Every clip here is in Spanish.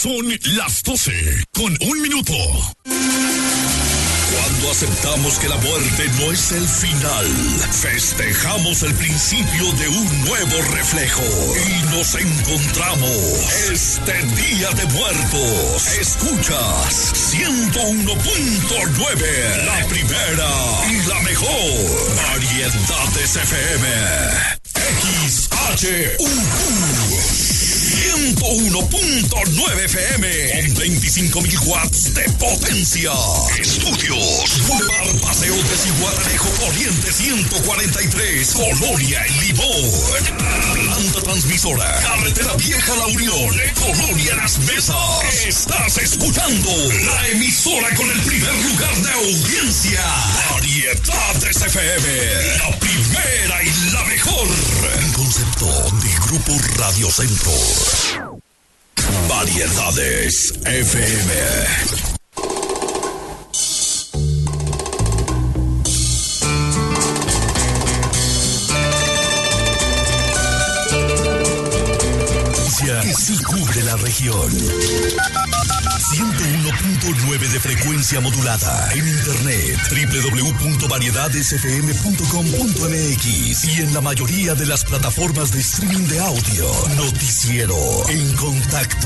Son las 12:01. Cuando aceptamos que la muerte no es el final, festejamos el principio de un nuevo reflejo y nos encontramos este Día de Muertos. Escuchas 101.9, la primera y la mejor. Variedades FM. XHUQ 101.9 FM con 25.000 watts de potencia. Estudios Boulevard Paseo de Ciguatanejo Oriente 143, Colonia El Limón. Planta transmisora, Carretera Vieja La Unión, Colonia Las Mesas. Estás escuchando la emisora con el primer lugar de audiencia. Variedades FM, la primera y la mejor. En concepto de Grupo Radio Centro. Variedades FM. Que sí cubre la región. 101.9 de frecuencia modulada. En internet www.variedadesfm.com.mx y en la mayoría de las plataformas de streaming de audio. Noticiero En Contacto.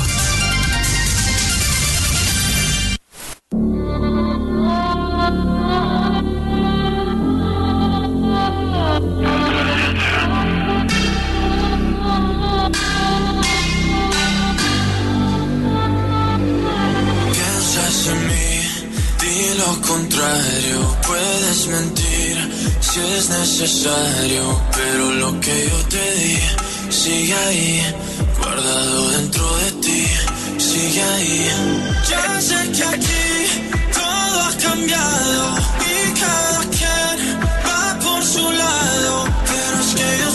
Puedes mentir si es necesario, pero lo que yo te di sigue ahí, guardado dentro de ti, sigue ahí. Ya sé que aquí todo ha cambiado y cada quien va por su lado, pero es que yo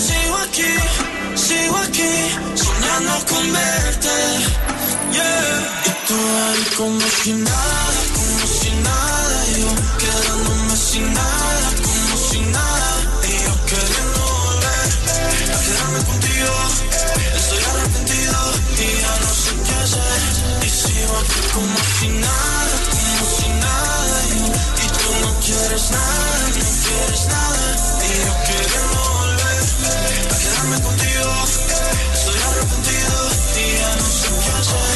sigo aquí, soñando con verte, yeah. Y tú ahí como si nada, yo quedándome sin nada, como si nada, y yo queriendo volver a quedarme contigo. Estoy arrepentido y ya no sé qué hacer, y sigo aquí como si nada, yo, y tú no quieres nada, y yo queriendo volver a quedarme contigo. Estoy arrepentido y ya no sé qué hacer.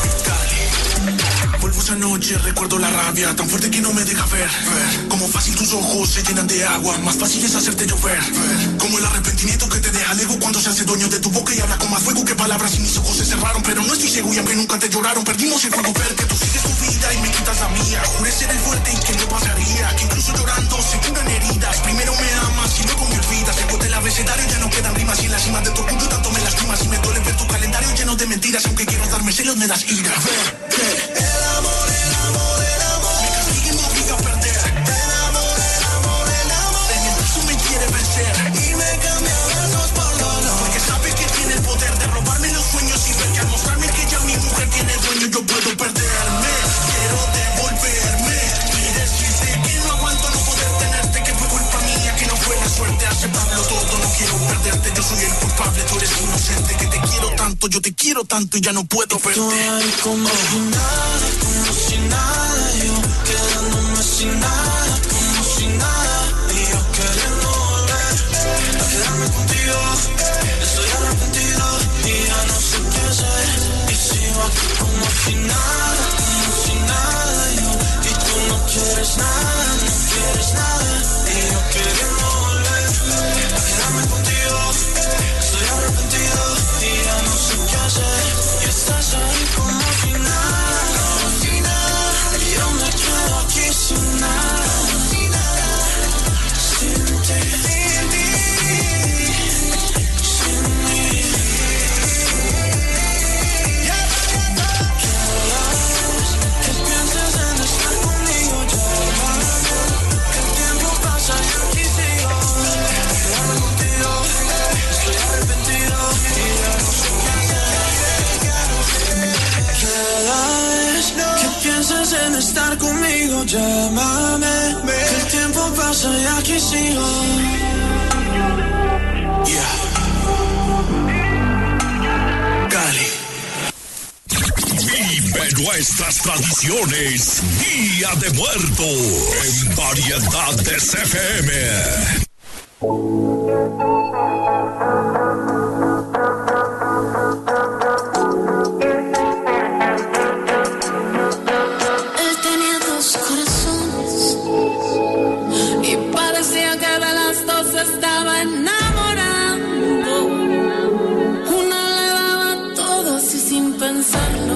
Vuelvo esa noche, recuerdo la rabia tan fuerte que no me deja ver. Como fácil tus ojos se llenan de agua, más fácil es hacerte llover. Como el arrepentimiento que te deja el ego cuando se hace dueño de tu boca y habla con más fuego que palabras, y mis ojos se cerraron, pero no estoy ciego y aunque nunca te lloraron, perdimos el juego, ver que tú sigues tu vida y me quitas la mía. Juré ser el fuerte y que no pasaría, que incluso llorando se curan heridas. Primero me amas y luego me olvidas. Después del abecedario ya no quedan rimas y en la cima de tu orgullo tanto me lastimas y me duele ver tu calendario lleno de mentiras. Aunque quiero darme celos me das ira. El amor, me castiga y me obliga a perder. El amor, en el piso me quiere vencer y me cambia versos por dolor, porque sabe que tiene el poder de robarme los sueños y ver que al mostrarme que ya mi mujer tiene dueño yo puedo perderme. Quiero devolverme y decirte que no aguanto no poder tenerte, que fue culpa mía, que no fue la suerte, aceptarlo todo, no quiero perderte, yo soy el culpable, tú eres inocente, que te quiero tanto, yo te quiero tanto y ya no puedo verte. Estoy como si nada, yo quedándome sin nada, como si nada, y yo queriendo volver a quedarme contigo. Estoy arrepentido y ya no sé qué hacer, y sigo aquí como si nada, yo, y tú no quieres nada, y yo queriendo volver a quedarme contigo. Estoy arrepentido y ya no sé qué hacer, y estás ahí como si nada. Yo me quedo aquí sin nada, sin ti, sin mí. ¿Qué piensas en estar conmigo? Llámame, que el tiempo pasa y aquí sigo. Quedarme contigo, estoy arrepentido y ya no sé qué hacer. ¿Qué piensas en estar conmigo? Llámame, que el tiempo pasa y aquí sigo. Yeah. Cali. Vive nuestras tradiciones. Día de Muertos en Variedades FM. Él tenía dos corazones y parecía que de las dos estaba enamorando. Una le daba todo así sin pensarlo.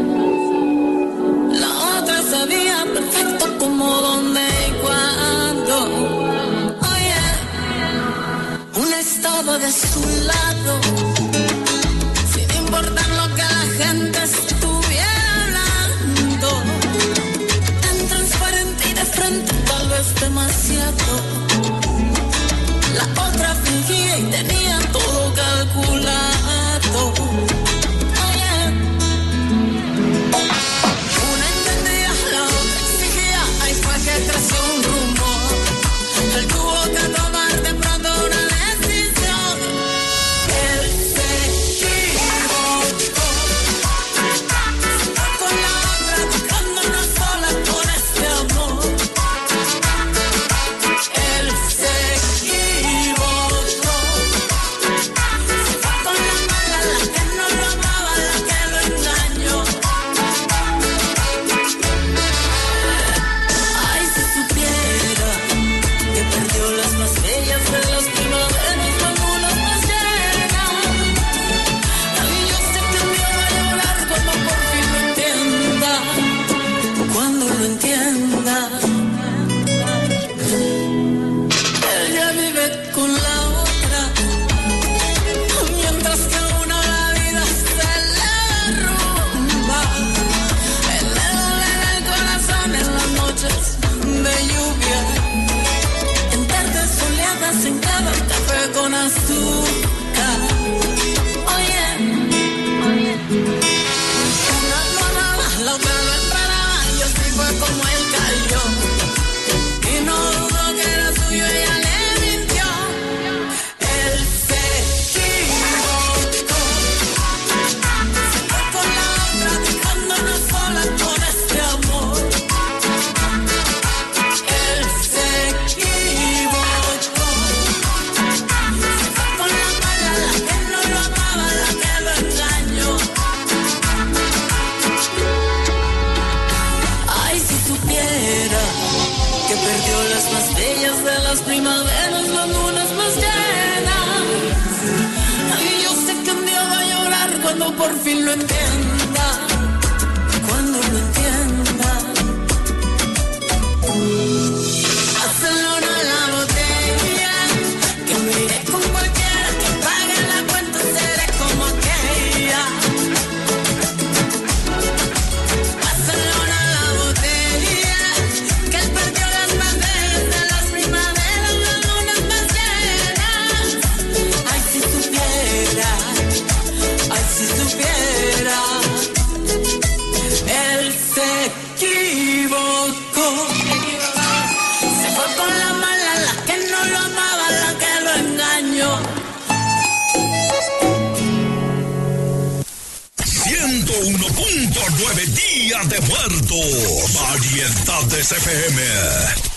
La otra sabía perfecto cómo, dónde y cuándo. Oye, una estaba de su lado, sin importar lo que la gente estuviera hablando. Tan transparente y de frente, tal vez demasiado. La otra fingía y tenía todo calculado. Oye, una entendía, la otra exigía. Ahí fue que creció un rumor. Él tuvo que tomar de pronto una decisión. Él se equivocó. Con la otra, dejándonos sola con este amor. Él se equivocó. Se fue con la mala, la que no lo amaba, la que lo engañó. Ay, si supiera que perdió las más bellas de las primaveras, las lunas más llenas. Ay, yo sé que un día va a llorar cuando por fin lo entienda. Cuando lo entienda. Ella vive con la otra, mientras que a uno la vida se le derrumba. Él le duele el corazón en las noches de lluvia, en tardes soleadas, en cada café con azúcar. Oye, una lo amaba, la otra lo esperaba, y así fue como él cayó. Y no dudó que era suyo, ella le mintió. Él se equivocó. Se fue con la otra, dejándonos solas con este amor. Él se equivocó. Se fue con la mala, la que no lo amaba, la que lo engañó. Ay, si supiera que perdió las más bellas de las primaveras, las lunas más llenas. Ay, yo sé que un día va a llorar cuando por fin lo entienda. Cuando lo entienda. Hazlo a la botella, que me iré con cualquiera que pague la cuenta, seré como aquella. Hazlo a la botella, que él perdió las más bellas de las primaveras, las lunas más llenas. Ay, si supiera, ay, si supiera. Él se equivocó. Se fue con la mala, la que no lo amaba, la que lo engañó. 101.9 Día de Muertos. Variedades FM.